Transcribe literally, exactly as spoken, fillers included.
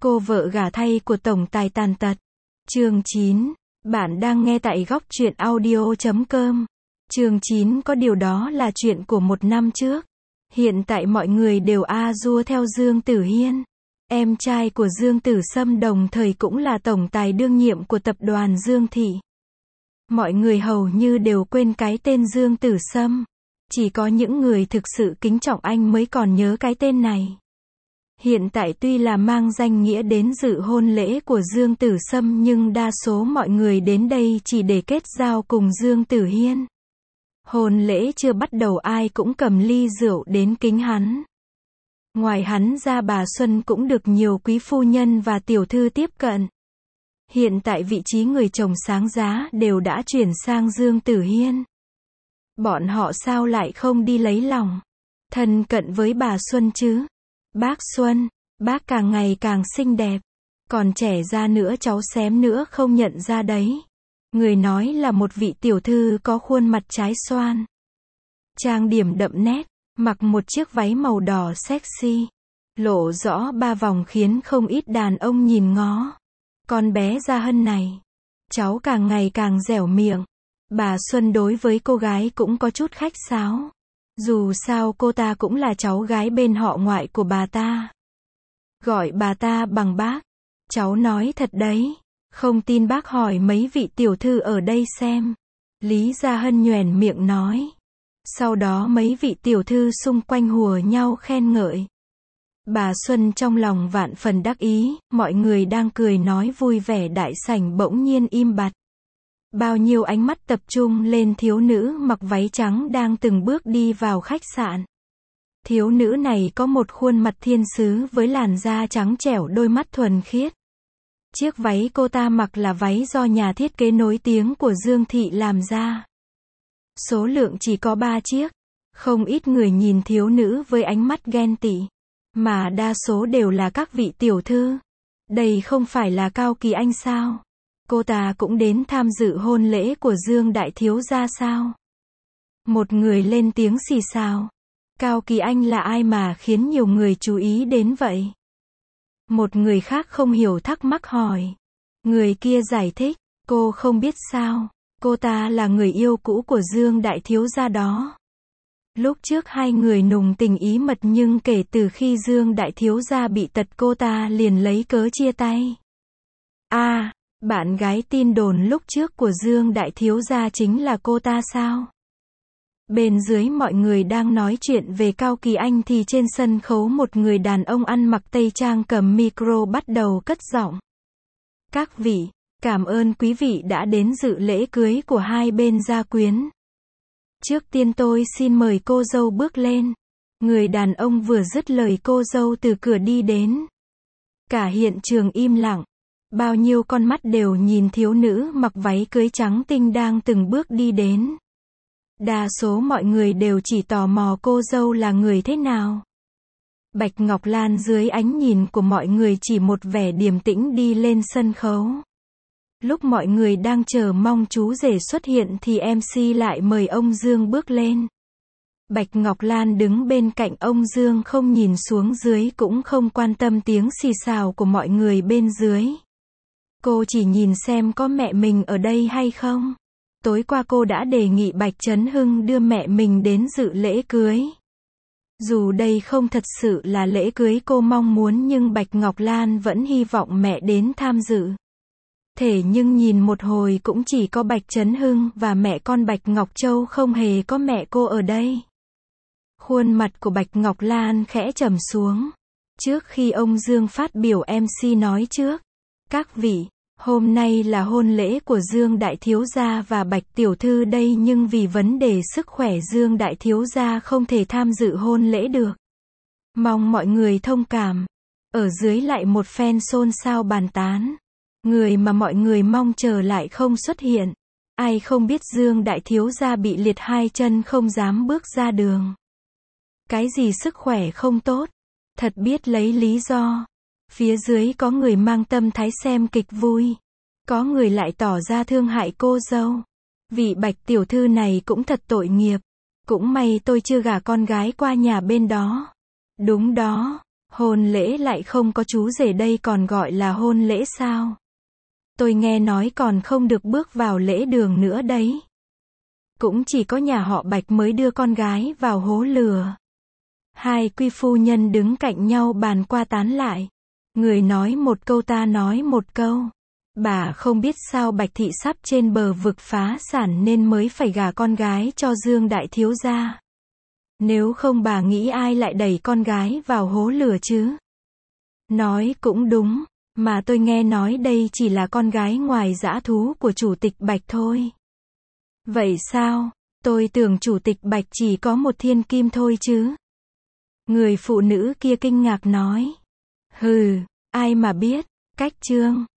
Cô vợ gả thay của tổng tài tàn tật. Chương chín. Bạn đang nghe tại góc truyện audio chấm com. Chương chín có điều đó là chuyện của một năm trước. Hiện tại mọi người đều a dua theo Dương Tử Hiên. Em trai của Dương Tử Sâm đồng thời cũng là tổng tài đương nhiệm của tập đoàn Dương Thị. Mọi người hầu như đều quên cái tên Dương Tử Sâm. Chỉ có những người thực sự kính trọng anh mới còn nhớ cái tên này. Hiện tại tuy là mang danh nghĩa đến dự hôn lễ của Dương Tử Sâm nhưng đa số mọi người đến đây chỉ để kết giao cùng Dương Tử Hiên. Hôn lễ chưa bắt đầu ai cũng cầm ly rượu đến kính hắn. Ngoài hắn ra bà Xuân cũng được nhiều quý phu nhân và tiểu thư tiếp cận. Hiện tại vị trí người chồng sáng giá đều đã chuyển sang Dương Tử Hiên. Bọn họ sao lại không đi lấy lòng, thân cận với bà Xuân chứ? Bác Xuân, bác càng ngày càng xinh đẹp. Còn trẻ ra nữa cháu xém nữa không nhận ra đấy. Người nói là một vị tiểu thư có khuôn mặt trái xoan. Trang điểm đậm nét, mặc một chiếc váy màu đỏ sexy. Lộ rõ ba vòng khiến không ít đàn ông nhìn ngó. Con bé Gia Hân này, cháu càng ngày càng dẻo miệng. Bà Xuân đối với cô gái cũng có chút khách sáo. Dù sao cô ta cũng là cháu gái bên họ ngoại của bà ta. Gọi bà ta bằng bác. Cháu nói thật đấy. Không tin bác hỏi mấy vị tiểu thư ở đây xem. Lý Gia Hân nhoẻn miệng nói. Sau đó mấy vị tiểu thư xung quanh hùa nhau khen ngợi. Bà Xuân trong lòng vạn phần đắc ý, mọi người đang cười nói vui vẻ đại sảnh bỗng nhiên im bặt. Bao nhiêu ánh mắt tập trung lên thiếu nữ mặc váy trắng đang từng bước đi vào khách sạn. Thiếu nữ này có một khuôn mặt thiên sứ với làn da trắng trẻo, đôi mắt thuần khiết. Chiếc váy cô ta mặc là váy do nhà thiết kế nổi tiếng của Dương Thị làm ra. Số lượng chỉ có ba chiếc. Không ít người nhìn thiếu nữ với ánh mắt ghen tị. Mà đa số đều là các vị tiểu thư. Đây không phải là Cao Kỳ Anh sao? Cô ta cũng đến tham dự hôn lễ của Dương Đại Thiếu gia sao? Một người lên tiếng xì xào. Cao Kỳ Anh là ai mà khiến nhiều người chú ý đến vậy? Một người khác không hiểu thắc mắc hỏi. Người kia giải thích, cô không biết sao? Cô ta là người yêu cũ của Dương Đại Thiếu gia đó. Lúc trước hai người nùng tình ý mật nhưng kể từ khi Dương Đại Thiếu gia bị tật cô ta liền lấy cớ chia tay. À, bạn gái tin đồn lúc trước của Dương Đại Thiếu gia chính là cô ta sao? Bên dưới mọi người đang nói chuyện về Cao Kỳ Anh thì trên sân khấu một người đàn ông ăn mặc tây trang cầm micro bắt đầu cất giọng. Các vị, cảm ơn quý vị đã đến dự lễ cưới của hai bên gia quyến. Trước tiên tôi xin mời cô dâu bước lên. Người đàn ông vừa dứt lời cô dâu từ cửa đi đến. Cả hiện trường im lặng. Bao nhiêu con mắt đều nhìn thiếu nữ mặc váy cưới trắng tinh đang từng bước đi đến. Đa số mọi người đều chỉ tò mò cô dâu là người thế nào. Bạch Ngọc Lan dưới ánh nhìn của mọi người chỉ một vẻ điềm tĩnh đi lên sân khấu. Lúc mọi người đang chờ mong chú rể xuất hiện thì em xê lại mời ông Dương bước lên. Bạch Ngọc Lan đứng bên cạnh ông Dương không nhìn xuống dưới cũng không quan tâm tiếng xì xào của mọi người bên dưới. Cô chỉ nhìn xem có mẹ mình ở đây hay không. Tối qua cô đã đề nghị Bạch Trấn Hưng đưa mẹ mình đến dự lễ cưới. Dù đây không thật sự là lễ cưới cô mong muốn nhưng Bạch Ngọc Lan vẫn hy vọng mẹ đến tham dự. Thế nhưng nhìn một hồi cũng chỉ có Bạch Trấn Hưng và mẹ con Bạch Ngọc Châu, không hề có mẹ cô ở đây. Khuôn mặt của Bạch Ngọc Lan khẽ trầm xuống. Trước khi ông Dương phát biểu em xê nói trước. Các vị, hôm nay là hôn lễ của Dương Đại Thiếu gia và Bạch Tiểu Thư đây nhưng vì vấn đề sức khỏe Dương Đại Thiếu gia không thể tham dự hôn lễ được. Mong mọi người thông cảm. Ở dưới lại một phen xôn xao bàn tán. Người mà mọi người mong chờ lại không xuất hiện. Ai không biết Dương Đại Thiếu gia bị liệt hai chân không dám bước ra đường. Cái gì sức khỏe không tốt? Thật biết lấy lý do. Phía dưới có người mang tâm thái xem kịch vui. Có người lại tỏ ra thương hại cô dâu. Vị Bạch tiểu thư này cũng thật tội nghiệp. Cũng may tôi chưa gả con gái qua nhà bên đó. Đúng đó. Hôn lễ lại không có chú rể đây còn gọi là hôn lễ sao? Tôi nghe nói còn không được bước vào lễ đường nữa đấy. Cũng chỉ có nhà họ Bạch mới đưa con gái vào hố lửa. Hai quý phu nhân đứng cạnh nhau bàn qua tán lại. Người nói một câu ta nói một câu. Bà không biết sao Bạch thị sắp trên bờ vực phá sản nên mới phải gả con gái cho Dương đại thiếu gia. Nếu không bà nghĩ ai lại đẩy con gái vào hố lửa chứ? Nói cũng đúng, mà tôi nghe nói đây chỉ là con gái ngoài dã thú của chủ tịch Bạch thôi. Vậy sao? Tôi tưởng chủ tịch Bạch chỉ có một thiên kim thôi chứ. Người phụ nữ kia kinh ngạc nói. Hừ, ai mà biết, cách trương.